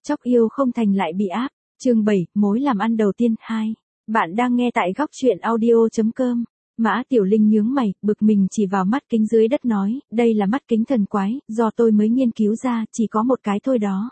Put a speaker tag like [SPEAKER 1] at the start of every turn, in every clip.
[SPEAKER 1] Chóc yêu không thành lại bị áp. Chương 7, mối làm ăn đầu tiên 2. Bạn đang nghe tại góc truyện audio.com. Mã Tiểu Linh nhướng mày, bực mình chỉ vào mắt kính dưới đất nói, đây là mắt kính thần quái, do tôi mới nghiên cứu ra, chỉ có một cái thôi đó.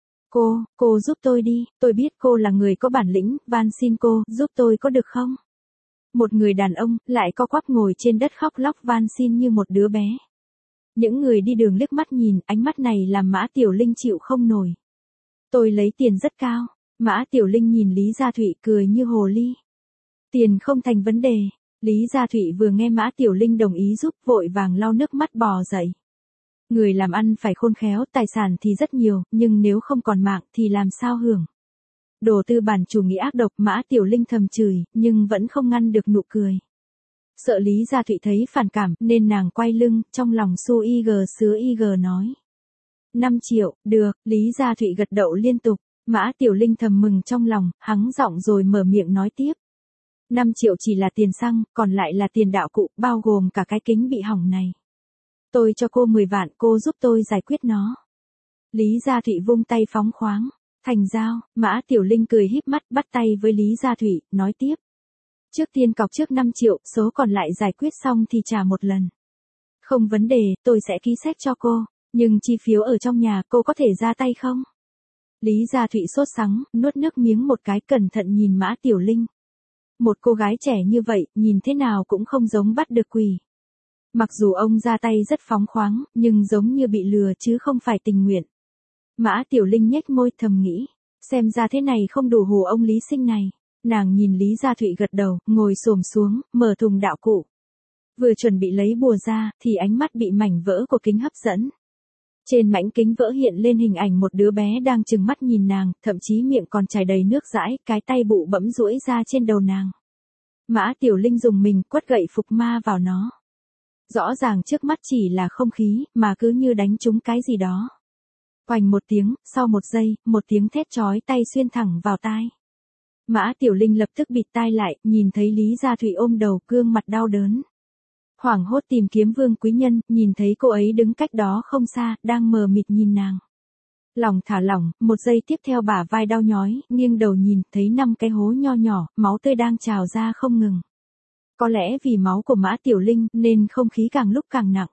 [SPEAKER 1] Cô giúp tôi đi, tôi biết cô là người có bản lĩnh, van xin cô, giúp tôi có được không? Một người đàn ông, lại co quắp ngồi trên đất khóc lóc van xin như một đứa bé. Những người đi đường liếc mắt nhìn, ánh mắt này làm Mã Tiểu Linh chịu không nổi. Tôi lấy tiền rất cao. Mã Tiểu Linh nhìn Lý Gia Thụy cười như hồ ly. Tiền không thành vấn đề. Lý Gia Thụy vừa nghe Mã Tiểu Linh đồng ý giúp, vội vàng lau nước mắt bò dậy. Người làm ăn phải khôn khéo, tài sản thì rất nhiều, nhưng nếu không còn mạng thì làm sao hưởng. Đồ tư bản chủ nghĩa ác độc, Mã Tiểu Linh thầm chửi, nhưng vẫn không ngăn được nụ cười. Sợ Lý Gia Thụy thấy phản cảm, nên nàng quay lưng, trong lòng su ig sứa ig nói. 5 triệu, được, Lý Gia Thụy gật đầu liên tục. Mã Tiểu Linh thầm mừng trong lòng, hắng giọng rồi mở miệng nói tiếp. 5 triệu chỉ là tiền xăng, còn lại là tiền đạo cụ, bao gồm cả cái kính bị hỏng này. Tôi cho cô 10 vạn, cô giúp tôi giải quyết nó. Lý Gia Thụy vung tay phóng khoáng. Thành giao, Mã Tiểu Linh cười híp mắt bắt tay với Lý Gia Thụy, nói tiếp. Trước tiên cọc trước 5 triệu, số còn lại giải quyết xong thì trả một lần. Không vấn đề, tôi sẽ ký séc cho cô, nhưng chi phiếu ở trong nhà cô có thể ra tay không? Lý Gia Thụy sốt sắng, nuốt nước miếng một cái cẩn thận nhìn Mã Tiểu Linh. Một cô gái trẻ như vậy, nhìn thế nào cũng không giống bắt được quỷ. Mặc dù ông ra tay rất phóng khoáng, nhưng giống như bị lừa chứ không phải tình nguyện. Mã Tiểu Linh nhếch môi thầm nghĩ, xem ra thế này không đủ hù ông Lý Sinh này. Nàng nhìn Lý Gia Thụy gật đầu, ngồi xổm xuống, mở thùng đạo cụ. Vừa chuẩn bị lấy bùa ra, thì ánh mắt bị mảnh vỡ của kính hấp dẫn. Trên mảnh kính vỡ hiện lên hình ảnh một đứa bé đang trừng mắt nhìn nàng, thậm chí miệng còn chảy đầy nước dãi, cái tay bụ bẫm duỗi ra trên đầu nàng. Mã Tiểu Linh dùng mình quất gậy phục ma vào nó. Rõ ràng trước mắt chỉ là không khí, mà cứ như đánh trúng cái gì đó. Oành một tiếng, sau một giây, một tiếng thét chói tai xuyên thẳng vào tai. Mã Tiểu Linh lập tức bịt tai lại, nhìn thấy Lý Gia Thụy ôm đầu, gương mặt đau đớn. Hoảng hốt tìm kiếm Vương Quý Nhân, nhìn thấy cô ấy đứng cách đó không xa, đang mờ mịt nhìn nàng. Lòng thả lỏng, một giây tiếp theo bả vai đau nhói, nghiêng đầu nhìn, thấy 5 cái hố nho nhỏ, máu tươi đang trào ra không ngừng. Có lẽ vì máu của Mã Tiểu Linh, nên không khí càng lúc càng nặng.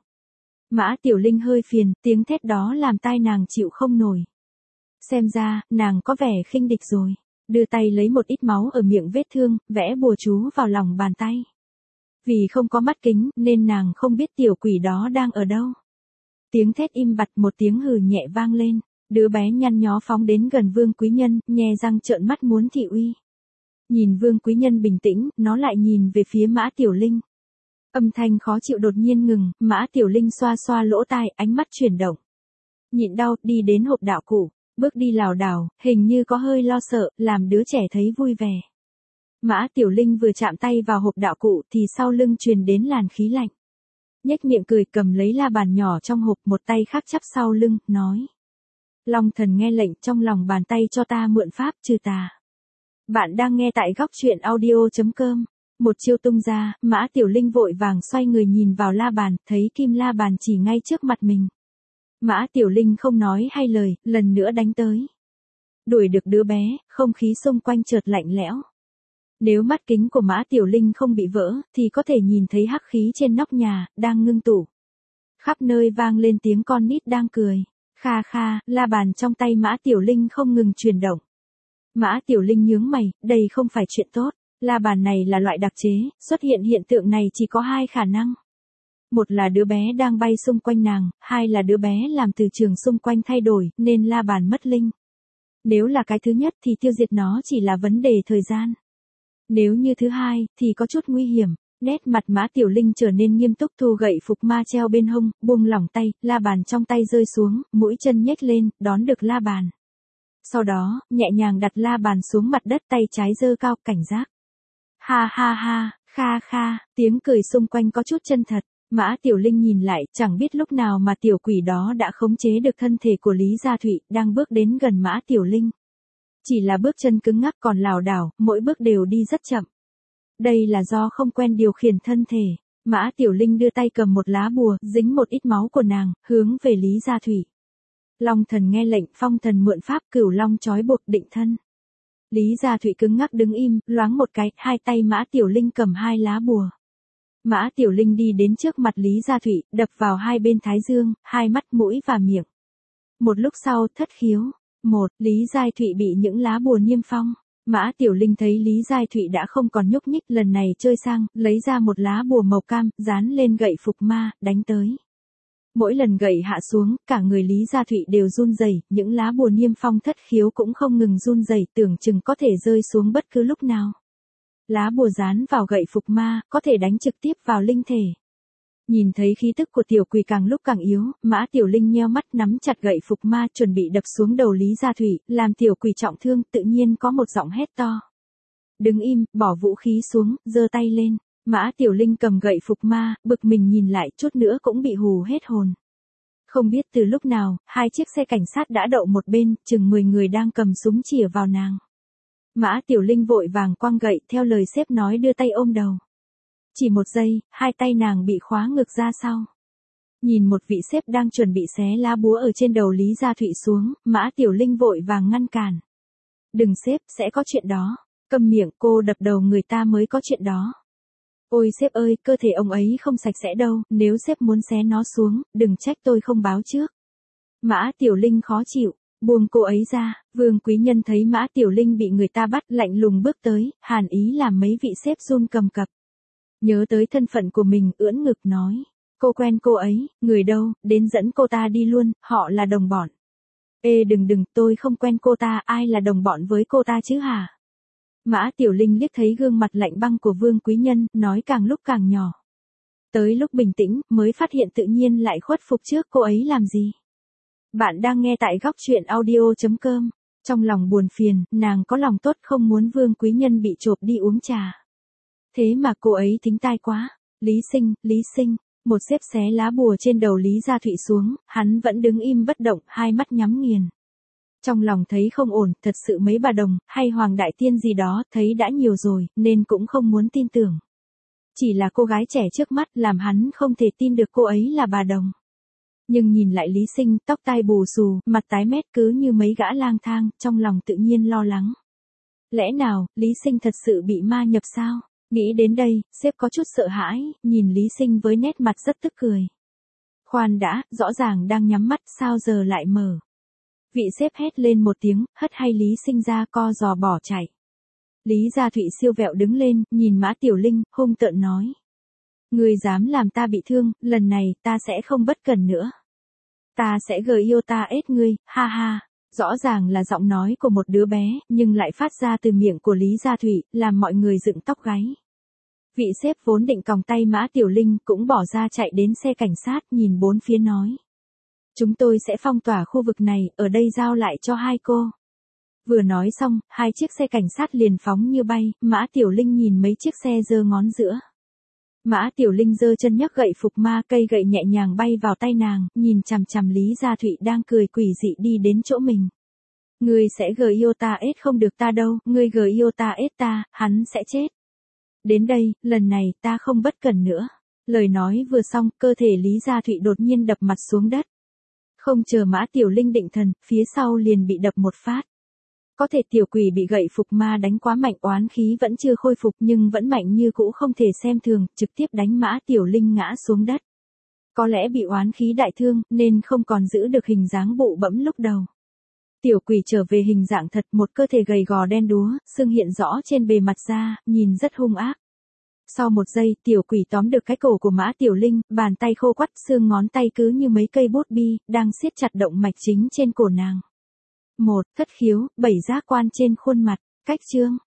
[SPEAKER 1] Mã Tiểu Linh hơi phiền, tiếng thét đó làm tai nàng chịu không nổi. Xem ra, nàng có vẻ khinh địch rồi. Đưa tay lấy một ít máu ở miệng vết thương, vẽ bùa chú vào lòng bàn tay. Vì không có mắt kính, nên nàng không biết tiểu quỷ đó đang ở đâu. Tiếng thét im bặt, một tiếng hừ nhẹ vang lên. Đứa bé nhăn nhó phóng đến gần Vương Quý Nhân, nhe răng trợn mắt muốn thị uy. Nhìn Vương Quý Nhân bình tĩnh, nó lại nhìn về phía Mã Tiểu Linh. Âm thanh khó chịu đột nhiên ngừng, Mã Tiểu Linh xoa xoa lỗ tai, ánh mắt chuyển động. Nhịn đau, đi đến hộp đạo cụ, bước đi lảo đảo, hình như có hơi lo sợ, làm đứa trẻ thấy vui vẻ. Mã Tiểu Linh vừa chạm tay vào hộp đạo cụ thì sau lưng truyền đến làn khí lạnh. Nhếch miệng cười cầm lấy la bàn nhỏ trong hộp, một tay khác chắp sau lưng, nói. Long thần nghe lệnh, trong lòng bàn tay cho ta mượn pháp trừ tà. Bạn đang nghe tại góc truyện audio.com. Một chiêu tung ra, Mã Tiểu Linh vội vàng xoay người nhìn vào la bàn, thấy kim la bàn chỉ ngay trước mặt mình. Mã Tiểu Linh không nói hay lời, lần nữa đánh tới. Đuổi được đứa bé, không khí xung quanh chợt lạnh lẽo. Nếu mắt kính của Mã Tiểu Linh không bị vỡ, thì có thể nhìn thấy hắc khí trên nóc nhà, đang ngưng tụ. Khắp nơi vang lên tiếng con nít đang cười. Kha kha, la bàn trong tay Mã Tiểu Linh không ngừng chuyển động. Mã Tiểu Linh nhướng mày, đây không phải chuyện tốt. La bàn này là loại đặc chế, xuất hiện hiện tượng này chỉ có 2 khả năng. Một là đứa bé đang bay xung quanh nàng, 2 là đứa bé làm từ trường xung quanh thay đổi, nên la bàn mất linh. Nếu là cái thứ nhất thì tiêu diệt nó chỉ là vấn đề thời gian. Nếu như thứ hai, thì có chút nguy hiểm. Nét mặt Mã Tiểu Linh trở nên nghiêm túc, thu gậy phục ma treo bên hông, buông lỏng tay, la bàn trong tay rơi xuống, mũi chân nhếch lên, đón được la bàn. Sau đó, nhẹ nhàng đặt la bàn xuống mặt đất, tay trái giơ cao, cảnh giác. Ha ha ha, kha kha, tiếng cười xung quanh có chút chân thật. Mã Tiểu Linh nhìn lại, chẳng biết lúc nào mà tiểu quỷ đó đã khống chế được thân thể của Lý Gia Thụy, đang bước đến gần Mã Tiểu Linh. Chỉ là bước chân cứng ngắc còn lảo đảo, mỗi bước đều đi rất chậm. Đây là do không quen điều khiển thân thể. Mã Tiểu Linh đưa tay cầm một lá bùa, dính một ít máu của nàng, hướng về Lý Gia Thụy. Long thần nghe lệnh, phong thần mượn pháp, Cửu Long trói buộc định thân. Lý Gia Thụy cứng ngắc đứng im, loáng một cái, hai tay Mã Tiểu Linh cầm hai lá bùa. Mã Tiểu Linh đi đến trước mặt Lý Gia Thụy, đập vào hai bên thái dương, hai mắt, mũi và miệng. Một lúc sau, thất khiếu. Lý Gia Thụy bị những lá bùa niêm phong. Mã Tiểu Linh thấy Lý Gia Thụy đã không còn nhúc nhích, lần này chơi sang, lấy ra một lá bùa màu cam, dán lên gậy phục ma, đánh tới. Mỗi lần gậy hạ xuống, cả người Lý Gia Thụy đều run rẩy, những lá bùa niêm phong thất khiếu cũng không ngừng run rẩy, tưởng chừng có thể rơi xuống bất cứ lúc nào. Lá bùa dán vào gậy phục ma, có thể đánh trực tiếp vào linh thể. Nhìn thấy khí tức của tiểu quỷ càng lúc càng yếu, Mã Tiểu Linh nheo mắt nắm chặt gậy phục ma chuẩn bị đập xuống đầu Lý Gia Thụy, làm tiểu quỷ trọng thương, tự nhiên có một giọng hét to. Đứng im, bỏ vũ khí xuống, giơ tay lên. Mã Tiểu Linh cầm gậy phục ma, bực mình nhìn lại, chút nữa cũng bị hù hết hồn. Không biết từ lúc nào, hai chiếc xe cảnh sát đã đậu một bên, chừng 10 người đang cầm súng chĩa vào nàng. Mã Tiểu Linh vội vàng quăng gậy, theo lời sếp nói đưa tay ôm đầu. Chỉ một giây, hai tay nàng bị khóa ngược ra sau. Nhìn một vị sếp đang chuẩn bị xé lá búa ở trên đầu Lý Gia Thụy xuống, Mã Tiểu Linh vội vàng ngăn cản. Đừng sếp, sẽ có chuyện đó. Câm miệng, cô đập đầu người ta mới có chuyện đó. Ôi sếp ơi, cơ thể ông ấy không sạch sẽ đâu, nếu sếp muốn xé nó xuống, đừng trách tôi không báo trước. Mã Tiểu Linh khó chịu, buông cô ấy ra. Vương Quý Nhân thấy Mã Tiểu Linh bị người ta bắt, lạnh lùng bước tới, hàn ý làm mấy vị sếp run cầm cập. Nhớ tới thân phận của mình, ưỡn ngực nói. Cô quen cô ấy, người đâu, đến dẫn cô ta đi luôn, họ là đồng bọn. Ê đừng, tôi không quen cô ta, ai là đồng bọn với cô ta chứ hả? Mã Tiểu Linh liếc thấy gương mặt lạnh băng của Vương Quý Nhân, nói càng lúc càng nhỏ. Tới lúc bình tĩnh, mới phát hiện tự nhiên lại khuất phục trước cô ấy làm gì. Bạn đang nghe tại góc truyện audio.com. Trong lòng buồn phiền, nàng có lòng tốt không muốn Vương Quý Nhân bị chộp đi uống trà. Thế mà cô ấy thính tai quá. Lý Sinh, một xếp xé lá bùa trên đầu Lý Gia Thụy xuống, hắn vẫn đứng im bất động, hai mắt nhắm nghiền. Trong lòng thấy không ổn, thật sự mấy bà đồng, hay Hoàng Đại Tiên gì đó, thấy đã nhiều rồi, nên cũng không muốn tin tưởng. Chỉ là cô gái trẻ trước mắt, làm hắn không thể tin được cô ấy là bà đồng. Nhưng nhìn lại Lý Sinh, tóc tai bù xù, mặt tái mét cứ như mấy gã lang thang, trong lòng tự nhiên lo lắng. Lẽ nào, Lý Sinh thật sự bị ma nhập sao? Nghĩ đến đây, sếp có chút sợ hãi, nhìn Lý Sinh với nét mặt rất tức cười. Khoan đã, rõ ràng đang nhắm mắt, sao giờ lại mở? Vị sếp hét lên một tiếng, hất hay Lý Sinh ra co giò bỏ chạy. Lý Gia Thụy siêu vẹo đứng lên, nhìn Mã Tiểu Linh, hung tợn nói. Ngươi dám làm ta bị thương, lần này, ta sẽ không bất cẩn nữa. Ta sẽ yêu ta ết ngươi, ha ha. Rõ ràng là giọng nói của một đứa bé, nhưng lại phát ra từ miệng của Lý Gia Thụy, làm mọi người dựng tóc gáy. Vị sếp vốn định còng tay Mã Tiểu Linh, cũng bỏ ra chạy đến xe cảnh sát, nhìn bốn phía nói. Chúng tôi sẽ phong tỏa khu vực này, ở đây giao lại cho hai cô. Vừa nói xong, hai chiếc xe cảnh sát liền phóng như bay, Mã Tiểu Linh nhìn mấy chiếc xe giơ ngón giữa. Mã Tiểu Linh giơ chân nhấc gậy phục ma, cây gậy nhẹ nhàng bay vào tay nàng, nhìn chằm chằm Lý Gia Thụy đang cười quỷ dị đi đến chỗ mình. Ngươi sẽ yêu ta ết không được ta đâu, ngươi yêu ta ết ta, hắn sẽ chết. Đến đây, lần này ta không bất cẩn nữa. Lời nói vừa xong, cơ thể Lý Gia Thụy đột nhiên đập mặt xuống đất. Không chờ Mã Tiểu Linh định thần, phía sau liền bị đập một phát. Có thể tiểu quỷ bị gậy phục ma đánh quá mạnh, oán khí vẫn chưa khôi phục nhưng vẫn mạnh như cũ, không thể xem thường, trực tiếp đánh Mã Tiểu Linh ngã xuống đất. Có lẽ bị oán khí đại thương, nên không còn giữ được hình dáng bụ bẫm lúc đầu. Tiểu quỷ trở về hình dạng thật, một cơ thể gầy gò đen đúa, xương hiện rõ trên bề mặt da, nhìn rất hung ác. Sau một giây, tiểu quỷ tóm được cái cổ của Mã Tiểu Linh, bàn tay khô quắt, xương ngón tay cứ như mấy cây bút bi, đang siết chặt động mạch chính trên cổ nàng. Thất khiếu, 7 giác quan trên khuôn mặt, cách chương.